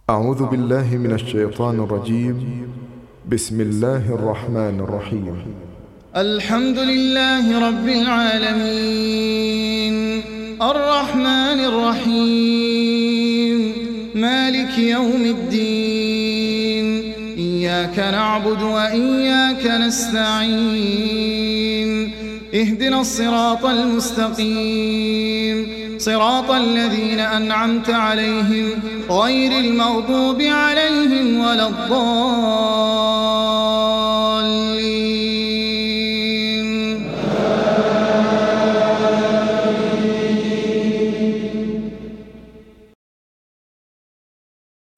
أعوذ بالله من الشيطان الرجيم. بسم الله الرحمن الرحيم. الحمد لله رب العالمين الرحمن الرحيم مالك يوم الدين. إياك نعبد وإياك نستعين. اهدنا الصراط المستقيم صراط الذين أنعمت عليهم غير المغضوب عليهم ولا الضالين.